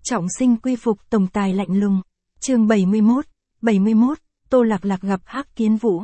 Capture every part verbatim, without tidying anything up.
Trọng sinh quy phục tổng tài lạnh lùng. Chương bảy mươi mốt, bảy mươi mốt, Tô Lạc Lạc gặp Hắc Kiến Vũ.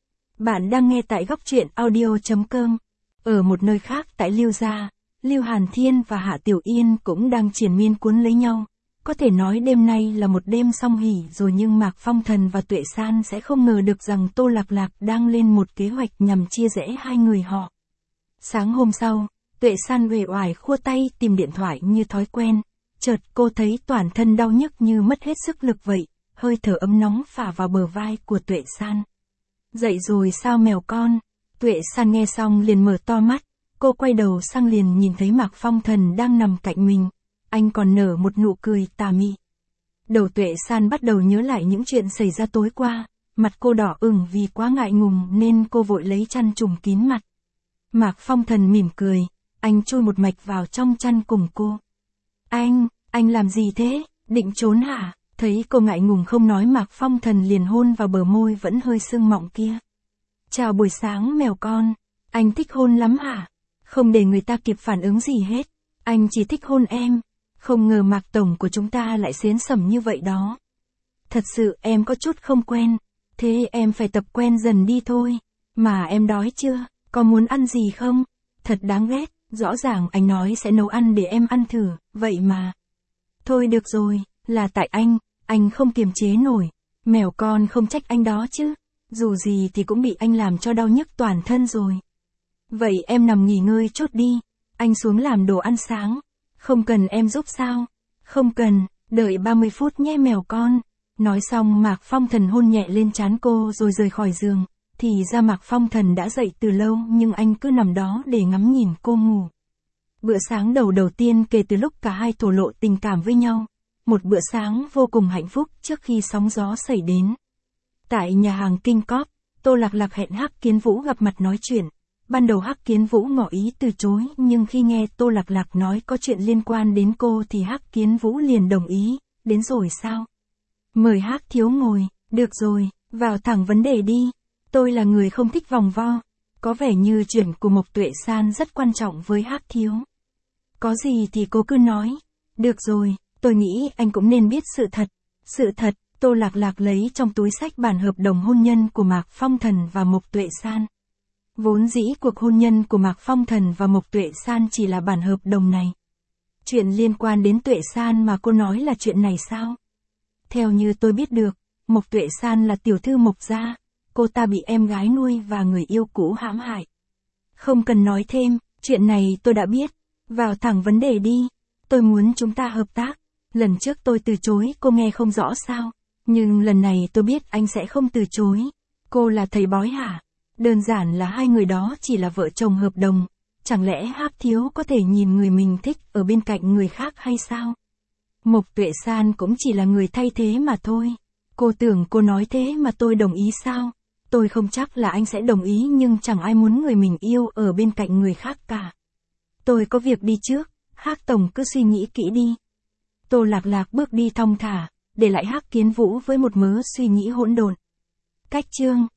Bạn đang nghe tại góc truyện audio chấm com. Ở một nơi khác tại Lưu gia, Lưu Hàn Thiên và Hạ Tiểu Yên cũng đang triền miên cuốn lấy nhau. Có thể nói đêm nay là một đêm song hỷ rồi, nhưng Mạc Phong Thần và Tuệ San sẽ không ngờ được rằng Tô Lạc Lạc đang lên một kế hoạch nhằm chia rẽ hai người họ. Sáng hôm sau, Tuệ San uể oải khua tay tìm điện thoại như thói quen. Chợt cô thấy toàn thân đau nhức như mất hết sức lực vậy, hơi thở ấm nóng phả vào bờ vai của Tuệ San. Dậy rồi sao mèo con? Tuệ San nghe xong liền mở to mắt, cô quay đầu sang liền nhìn thấy Mạc Phong Thần đang nằm cạnh mình, anh còn nở một nụ cười tà mị. Đầu Tuệ San bắt đầu nhớ lại những chuyện xảy ra tối qua, mặt cô đỏ ửng vì quá ngại ngùng nên cô vội lấy chăn trùm kín mặt. Mạc Phong Thần mỉm cười, anh chui một mạch vào trong chăn cùng cô. Anh, anh làm gì thế, định trốn hả? Thấy cô ngại ngùng không nói, Mạc Phong Thần liền hôn vào bờ môi vẫn hơi sưng mọng kia. Chào buổi sáng mèo con, anh thích hôn lắm hả? Không để người ta kịp phản ứng gì hết, anh chỉ thích hôn em. Không ngờ Mạc Tổng của chúng ta lại xến sẩm như vậy đó. Thật sự em có chút không quen, thế em phải tập quen dần đi thôi. Mà em đói chưa, có muốn ăn gì không? Thật đáng ghét, rõ ràng anh nói sẽ nấu ăn để em ăn thử, vậy mà. Thôi được rồi, là tại anh, anh không kiềm chế nổi. Mèo con không trách anh đó chứ, dù gì thì cũng bị anh làm cho đau nhức toàn thân rồi. Vậy em nằm nghỉ ngơi chốt đi, anh xuống làm đồ ăn sáng. Không cần em giúp sao? Không cần, đợi ba mươi phút nhé mèo con. Nói xong Mạc Phong Thần hôn nhẹ lên trán cô rồi rời khỏi giường. Thì ra Mạc Phong Thần đã dậy từ lâu nhưng anh cứ nằm đó để ngắm nhìn cô ngủ. Bữa sáng đầu đầu tiên kể từ lúc cả hai thổ lộ tình cảm với nhau. Một bữa sáng vô cùng hạnh phúc trước khi sóng gió xảy đến. Tại nhà hàng King Corp, Tô Lạc Lạc hẹn Hắc Kiến Vũ gặp mặt nói chuyện. Ban đầu Hắc Kiến Vũ ngỏ ý từ chối, nhưng khi nghe Tô Lạc Lạc nói có chuyện liên quan đến cô thì Hắc Kiến Vũ liền đồng ý. Đến rồi sao? Mời Hắc thiếu ngồi. Được rồi, vào thẳng vấn đề đi. Tôi là người không thích vòng vo. Có vẻ như chuyện của Mộc Tuệ San rất quan trọng với Hắc thiếu. Có gì thì cô cứ nói. Được rồi, tôi nghĩ anh cũng nên biết sự thật. Sự thật, Tô Lạc Lạc lấy trong túi xách bản hợp đồng hôn nhân của Mạc Phong Thần và Mộc Tuệ San. Vốn dĩ cuộc hôn nhân của Mạc Phong Thần và Mộc Tuệ San chỉ là bản hợp đồng này. Chuyện liên quan đến Tuệ San mà cô nói là chuyện này sao? Theo như tôi biết được, Mộc Tuệ San là tiểu thư Mộc gia, cô ta bị em gái nuôi và người yêu cũ hãm hại. Không cần nói thêm, chuyện này tôi đã biết. Vào thẳng vấn đề đi. Tôi muốn chúng ta hợp tác. Lần trước tôi từ chối cô nghe không rõ sao? Nhưng lần này tôi biết anh sẽ không từ chối. Cô là thầy bói hả? Đơn giản là hai người đó chỉ là vợ chồng hợp đồng. Chẳng lẽ Hắc thiếu có thể nhìn người mình thích ở bên cạnh người khác hay sao? Mộc Tuệ San cũng chỉ là người thay thế mà thôi. Cô tưởng cô nói thế mà tôi đồng ý sao? Tôi không chắc là anh sẽ đồng ý, nhưng chẳng ai muốn người mình yêu ở bên cạnh người khác cả. Tôi có việc đi trước, Hắc tổng cứ suy nghĩ kỹ đi. Tô Lạc Lạc bước đi thong thả, để lại Hắc Kiến Vũ với một mớ suy nghĩ hỗn độn. Cách chương